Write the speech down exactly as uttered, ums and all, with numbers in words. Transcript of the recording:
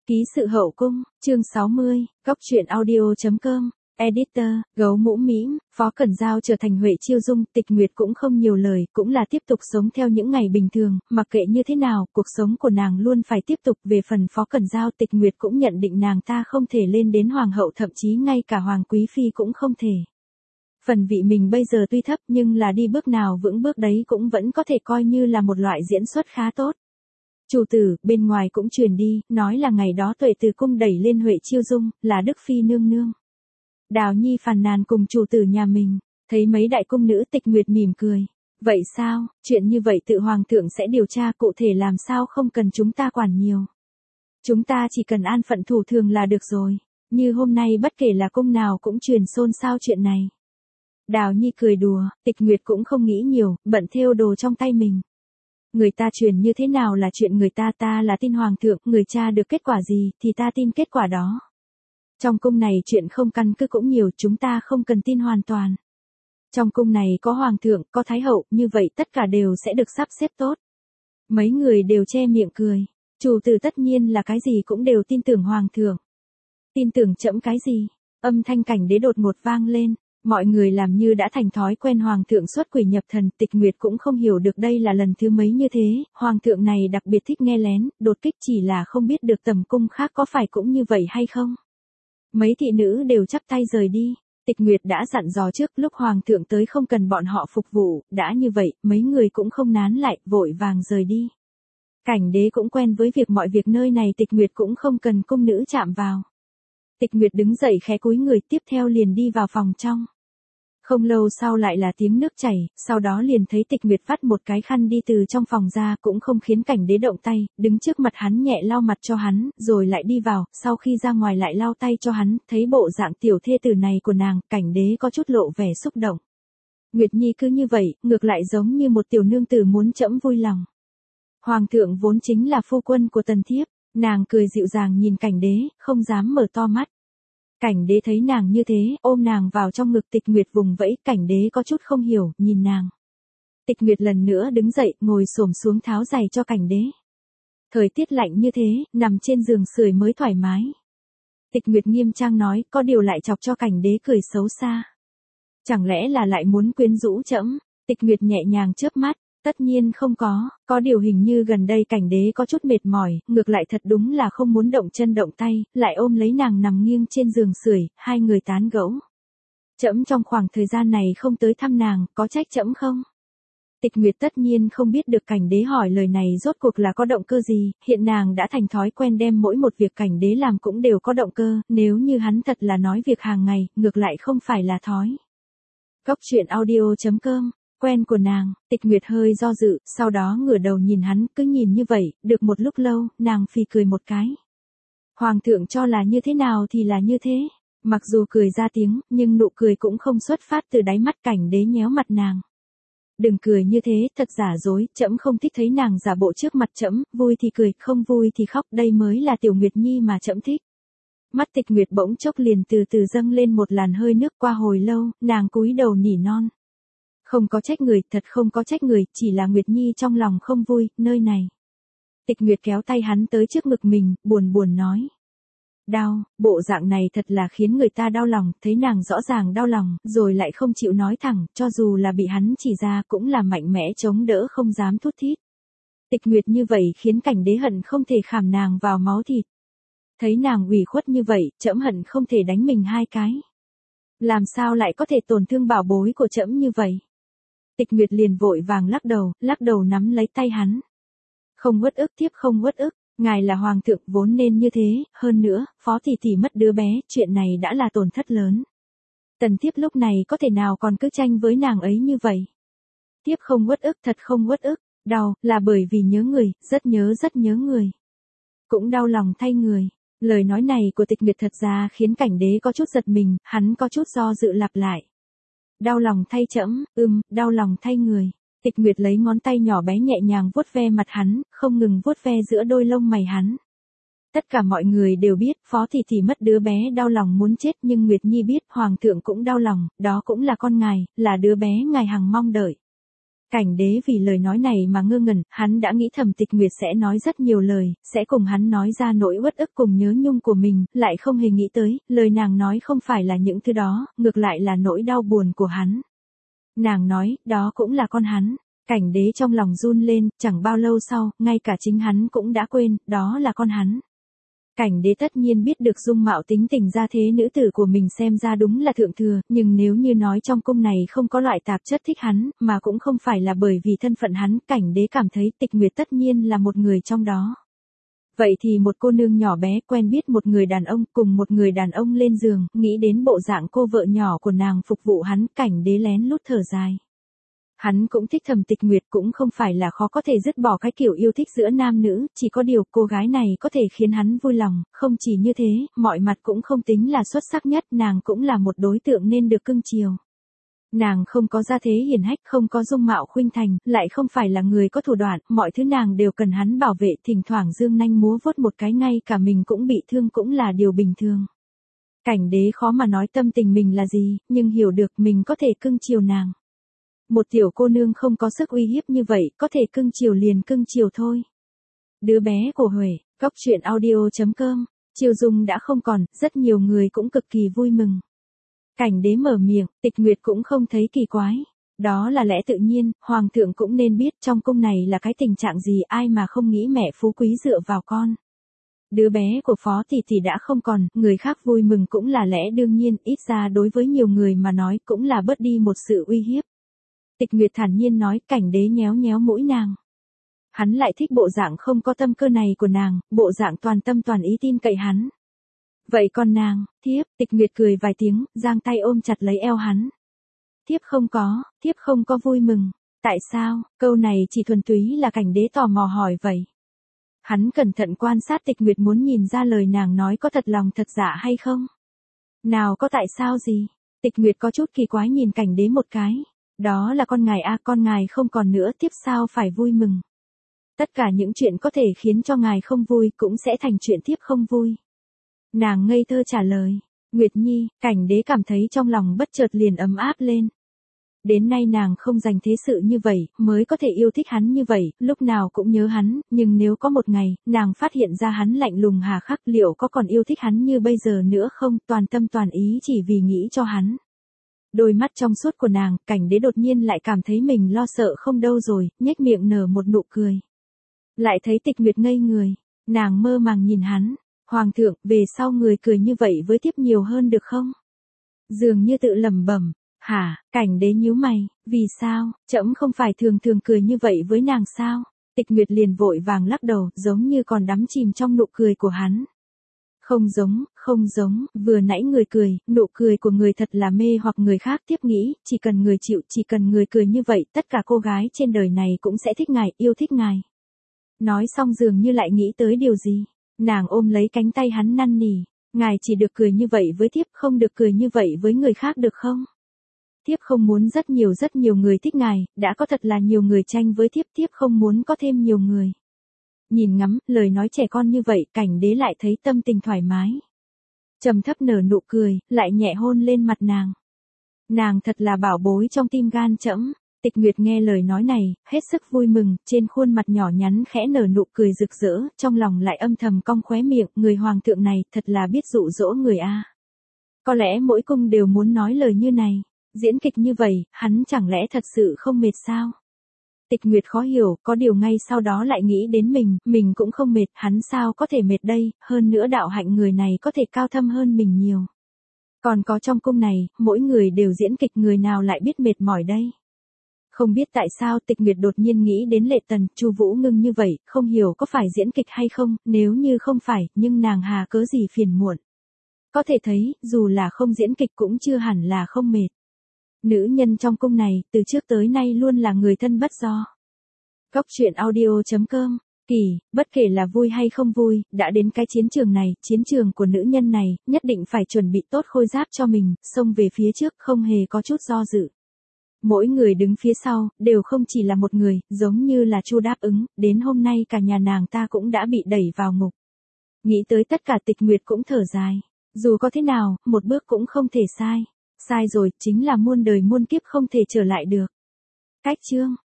Ký sự hậu cung, chương sáu mươi, góc truyện audio.com, editor, gấu mũ mĩm, Phó Cẩn Giao trở thành Huệ Chiêu Dung, Tịch Nguyệt cũng không nhiều lời, cũng là tiếp tục sống theo những ngày bình thường, mặc kệ như thế nào, cuộc sống của nàng luôn phải tiếp tục. Về phần Phó Cẩn Giao, Tịch Nguyệt cũng nhận định nàng ta không thể lên đến hoàng hậu, thậm chí ngay cả hoàng quý phi cũng không thể. Phần vị mình bây giờ tuy thấp nhưng là đi bước nào vững bước đấy cũng vẫn có thể coi như là một loại diễn xuất khá tốt. Chủ tử, bên ngoài cũng truyền đi, nói là ngày đó Tuệ từ cung đẩy lên Huệ Chiêu Dung, là Đức Phi nương nương. Đào Nhi phàn nàn cùng chủ tử nhà mình, thấy mấy đại cung nữ. Tịch Nguyệt mỉm cười. Vậy sao, chuyện như vậy tự hoàng thượng sẽ điều tra, cụ thể làm sao không cần chúng ta quản nhiều. Chúng ta chỉ cần an phận thủ thường là được rồi, như hôm nay bất kể là cung nào cũng truyền xôn xao chuyện này. Đào Nhi cười đùa, Tịch Nguyệt cũng không nghĩ nhiều, bận thêu đồ trong tay mình. Người ta truyền như thế nào là chuyện người ta, ta là tin hoàng thượng, người cha được kết quả gì thì ta tin kết quả đó. Trong cung này chuyện không căn cứ cũng nhiều, chúng ta không cần tin hoàn toàn. Trong cung này có hoàng thượng, có thái hậu, như vậy tất cả đều sẽ được sắp xếp tốt. Mấy người đều che miệng cười. Chủ tử tất nhiên là cái gì cũng đều tin tưởng hoàng thượng. Tin tưởng trẫm cái gì? Âm thanh Cảnh Đế đột ngột vang lên. Mọi người làm như đã thành thói quen hoàng thượng xuất quỷ nhập thần. Tịch Nguyệt cũng không hiểu được đây là lần thứ mấy như thế, hoàng thượng này đặc biệt thích nghe lén, đột kích, chỉ là không biết được tầm cung khác có phải cũng như vậy hay không. Mấy thị nữ đều chắp tay rời đi. Tịch Nguyệt đã dặn dò trước, lúc hoàng thượng tới không cần bọn họ phục vụ, đã như vậy, mấy người cũng không nán lại, vội vàng rời đi. Cảnh Đế cũng quen với việc mọi việc nơi này, Tịch Nguyệt cũng không cần cung nữ chạm vào. Tịch Nguyệt đứng dậy khẽ cúi người, tiếp theo liền đi vào phòng trong. Không lâu sau lại là tiếng nước chảy, sau đó liền thấy Tịch Nguyệt vắt một cái khăn đi từ trong phòng ra, cũng không khiến Cảnh Đế động tay, đứng trước mặt hắn nhẹ lau mặt cho hắn, rồi lại đi vào, sau khi ra ngoài lại lau tay cho hắn. Thấy bộ dạng tiểu thê tử này của nàng, Cảnh Đế có chút lộ vẻ xúc động. Nguyệt Nhi cứ như vậy, ngược lại giống như một tiểu nương tử muốn trẫm vui lòng. Hoàng thượng vốn chính là phu quân của tần thiếp. Nàng cười dịu dàng nhìn Cảnh Đế, không dám mở to mắt. Cảnh Đế thấy nàng như thế, ôm nàng vào trong ngực. Tịch Nguyệt vùng vẫy, Cảnh Đế có chút không hiểu, nhìn nàng. Tịch Nguyệt lần nữa đứng dậy, ngồi xổm xuống tháo giày cho Cảnh Đế. Thời tiết lạnh như thế, nằm trên giường sưởi mới thoải mái. Tịch Nguyệt nghiêm trang nói, có điều lại chọc cho Cảnh Đế cười xấu xa. Chẳng lẽ là lại muốn quyến rũ trẫm? Tịch Nguyệt nhẹ nhàng chớp mắt. Tất nhiên không có, có điều hình như gần đây Cảnh Đế có chút mệt mỏi, ngược lại thật đúng là không muốn động chân động tay, lại ôm lấy nàng nằm nghiêng trên giường sưởi, hai người tán gẫu. Trẫm trong khoảng thời gian này không tới thăm nàng, có trách trẫm không? Tịch Nguyệt tất nhiên không biết được Cảnh Đế hỏi lời này rốt cuộc là có động cơ gì, hiện nàng đã thành thói quen đem mỗi một việc Cảnh Đế làm cũng đều có động cơ, nếu như hắn thật là nói việc hàng ngày, ngược lại không phải là thói. Góc truyện audio.com. Quen của nàng. Tịch Nguyệt hơi do dự, sau đó ngửa đầu nhìn hắn, cứ nhìn như vậy, được một lúc lâu, nàng phì cười một cái. Hoàng thượng cho là như thế nào thì là như thế. Mặc dù cười ra tiếng, nhưng nụ cười cũng không xuất phát từ đáy mắt. Cảnh Đế nhéo mặt nàng. Đừng cười như thế, thật giả dối, trẫm không thích thấy nàng giả bộ trước mặt trẫm, vui thì cười, không vui thì khóc, đây mới là tiểu Nguyệt Nhi mà trẫm thích. Mắt Tịch Nguyệt bỗng chốc liền từ từ dâng lên một làn hơi nước. Qua hồi lâu, nàng cúi đầu nỉ non. Không có trách người, thật không có trách người, chỉ là Nguyệt Nhi trong lòng không vui, nơi này. Tịch Nguyệt kéo tay hắn tới trước ngực mình, buồn buồn nói. Đau, bộ dạng này thật là khiến người ta đau lòng, thấy nàng rõ ràng đau lòng, rồi lại không chịu nói thẳng, cho dù là bị hắn chỉ ra cũng là mạnh mẽ chống đỡ không dám thút thít. Tịch Nguyệt như vậy khiến Cảnh Đế hận không thể khảm nàng vào máu thịt. Thấy nàng ủy khuất như vậy, trẫm hận không thể đánh mình hai cái. Làm sao lại có thể tổn thương bảo bối của trẫm như vậy? Tịch Nguyệt liền vội vàng lắc đầu, lắc đầu nắm lấy tay hắn. Không uất ức, thiếp không uất ức, ngài là hoàng thượng vốn nên như thế, hơn nữa, Phó tỷ tỷ mất đứa bé, chuyện này đã là tổn thất lớn. Tần thiếp lúc này có thể nào còn cứ tranh với nàng ấy như vậy? Thiếp không uất ức, thật không uất ức, đau, là bởi vì nhớ người, rất nhớ rất nhớ người. Cũng đau lòng thay người. Lời nói này của Tịch Nguyệt thật ra khiến Cảnh Đế có chút giật mình, hắn có chút do dự lặp lại. Đau lòng thay trẫm, ừm, đau lòng thay người. Tịch Nguyệt lấy ngón tay nhỏ bé nhẹ nhàng vuốt ve mặt hắn, không ngừng vuốt ve giữa đôi lông mày hắn. Tất cả mọi người đều biết, Phó tỷ tỷ mất đứa bé đau lòng muốn chết, nhưng Nguyệt Nhi biết, hoàng thượng cũng đau lòng, đó cũng là con ngài, là đứa bé ngài hằng mong đợi. Cảnh đế vì lời nói này mà ngơ ngẩn, hắn đã nghĩ thầm Tịch Nguyệt sẽ nói rất nhiều lời, sẽ cùng hắn nói ra nỗi uất ức cùng nhớ nhung của mình, lại không hề nghĩ tới, lời nàng nói không phải là những thứ đó, ngược lại là nỗi đau buồn của hắn. Nàng nói, đó cũng là con hắn. Cảnh đế trong lòng run lên, chẳng bao lâu sau, ngay cả chính hắn cũng đã quên, đó là con hắn. Cảnh đế tất nhiên biết được dung mạo tính tình gia thế nữ tử của mình xem ra đúng là thượng thừa, nhưng nếu như nói trong cung này không có loại tạp chất thích hắn, mà cũng không phải là bởi vì thân phận hắn, cảnh đế cảm thấy Tịch Nguyệt tất nhiên là một người trong đó. Vậy thì một cô nương nhỏ bé quen biết một người đàn ông, cùng một người đàn ông lên giường, nghĩ đến bộ dạng cô vợ nhỏ của nàng phục vụ hắn, cảnh đế lén lút thở dài. Hắn cũng thích thầm Tịch Nguyệt, cũng không phải là khó có thể dứt bỏ cái kiểu yêu thích giữa nam nữ, chỉ có điều cô gái này có thể khiến hắn vui lòng, không chỉ như thế, mọi mặt cũng không tính là xuất sắc nhất, nàng cũng là một đối tượng nên được cưng chiều. Nàng không có gia thế hiển hách, không có dung mạo khuynh thành, lại không phải là người có thủ đoạn, mọi thứ nàng đều cần hắn bảo vệ, thỉnh thoảng dương nanh múa vuốt một cái ngay cả mình cũng bị thương cũng là điều bình thường. Cảnh đế khó mà nói tâm tình mình là gì, nhưng hiểu được mình có thể cưng chiều nàng. Một tiểu cô nương không có sức uy hiếp như vậy, có thể cưng chiều liền cưng chiều thôi. Đứa bé của Huệ, Cốc Truyện Audio chấm com, Chiêu Dung đã không còn, rất nhiều người cũng cực kỳ vui mừng. Cảnh đế mở miệng, Tịch Nguyệt cũng không thấy kỳ quái. Đó là lẽ tự nhiên, hoàng thượng cũng nên biết trong cung này là cái tình trạng gì, ai mà không nghĩ mẹ phú quý dựa vào con. Đứa bé của Phó tỷ tỷ đã không còn, người khác vui mừng cũng là lẽ đương nhiên, ít ra đối với nhiều người mà nói cũng là bớt đi một sự uy hiếp. Tịch Nguyệt thản nhiên nói, cảnh đế nhéo nhéo mũi nàng. Hắn lại thích bộ dạng không có tâm cơ này của nàng, bộ dạng toàn tâm toàn ý tin cậy hắn. Vậy còn nàng, thiếp, Tịch Nguyệt cười vài tiếng, giang tay ôm chặt lấy eo hắn. Thiếp không có, thiếp không có vui mừng. Tại sao, câu này chỉ thuần túy là cảnh đế tò mò hỏi vậy. Hắn cẩn thận quan sát Tịch Nguyệt muốn nhìn ra lời nàng nói có thật lòng thật giả hay không. Nào có tại sao gì, Tịch Nguyệt có chút kỳ quái nhìn cảnh đế một cái. Đó là con ngài a, con ngài không còn nữa, tiếp sao phải vui mừng. Tất cả những chuyện có thể khiến cho ngài không vui cũng sẽ thành chuyện tiếp không vui. Nàng ngây thơ trả lời, Nguyệt Nhi, cảnh đế cảm thấy trong lòng bất chợt liền ấm áp lên. Đến nay nàng không dành thế sự như vậy, mới có thể yêu thích hắn như vậy, lúc nào cũng nhớ hắn, nhưng nếu có một ngày, nàng phát hiện ra hắn lạnh lùng hà khắc, liệu có còn yêu thích hắn như bây giờ nữa không, toàn tâm toàn ý chỉ vì nghĩ cho hắn. Đôi mắt trong suốt của nàng, cảnh đế đột nhiên lại cảm thấy mình lo sợ không đâu rồi, nhếch miệng nở một nụ cười. Lại thấy Tịch Nguyệt ngây người, nàng mơ màng nhìn hắn, hoàng thượng, về sau người cười như vậy với thiếp nhiều hơn được không? Dường như tự lẩm bẩm, hả, cảnh đế nhíu mày, vì sao, trẫm không phải thường thường cười như vậy với nàng sao? Tịch Nguyệt liền vội vàng lắc đầu, giống như còn đắm chìm trong nụ cười của hắn. Không giống, không giống, vừa nãy người cười, nụ cười của người thật là mê hoặc người khác tiếp nghĩ, chỉ cần người chịu, chỉ cần người cười như vậy, tất cả cô gái trên đời này cũng sẽ thích ngài, yêu thích ngài. Nói xong dường như lại nghĩ tới điều gì, nàng ôm lấy cánh tay hắn năn nỉ, ngài chỉ được cười như vậy với thiếp, không được cười như vậy với người khác được không? Thiếp không muốn rất nhiều rất nhiều người thích ngài, đã có thật là nhiều người tranh với thiếp, thiếp không muốn có thêm nhiều người. Nhìn ngắm, lời nói trẻ con như vậy, cảnh đế lại thấy tâm tình thoải mái. Trầm thấp nở nụ cười, lại nhẹ hôn lên mặt nàng. Nàng thật là bảo bối trong tim gan trẫm. Tịch Nguyệt nghe lời nói này, hết sức vui mừng, trên khuôn mặt nhỏ nhắn khẽ nở nụ cười rực rỡ, trong lòng lại âm thầm cong khóe miệng, người hoàng thượng này, thật là biết dụ dỗ người a. Có lẽ mỗi cung đều muốn nói lời như này, diễn kịch như vậy, hắn chẳng lẽ thật sự không mệt sao? Tịch Nguyệt khó hiểu, có điều ngay sau đó lại nghĩ đến mình, mình cũng không mệt, hắn sao có thể mệt đây, hơn nữa đạo hạnh người này có thể cao thâm hơn mình nhiều. Còn có trong cung này, mỗi người đều diễn kịch, người nào lại biết mệt mỏi đây? Không biết tại sao Tịch Nguyệt đột nhiên nghĩ đến Lệ Tần, Chu Vũ Ngưng như vậy, không hiểu có phải diễn kịch hay không, nếu như không phải, nhưng nàng hà cớ gì phiền muộn. Có thể thấy, dù là không diễn kịch cũng chưa hẳn là không mệt. Nữ nhân trong cung này, từ trước tới nay luôn là người thân bất do. Cốc Truyện Audio chấm com, Kỳ, bất kể là vui hay không vui, đã đến cái chiến trường này, chiến trường của nữ nhân này, nhất định phải chuẩn bị tốt khôi giáp cho mình, xông về phía trước, không hề có chút do dự. Mỗi người đứng phía sau, đều không chỉ là một người, giống như là Chu đáp ứng, đến hôm nay cả nhà nàng ta cũng đã bị đẩy vào ngục. Nghĩ tới tất cả Tịch Nguyệt cũng thở dài. Dù có thế nào, một bước cũng không thể sai. Sai rồi, chính là muôn đời muôn kiếp không thể trở lại được. Cách chương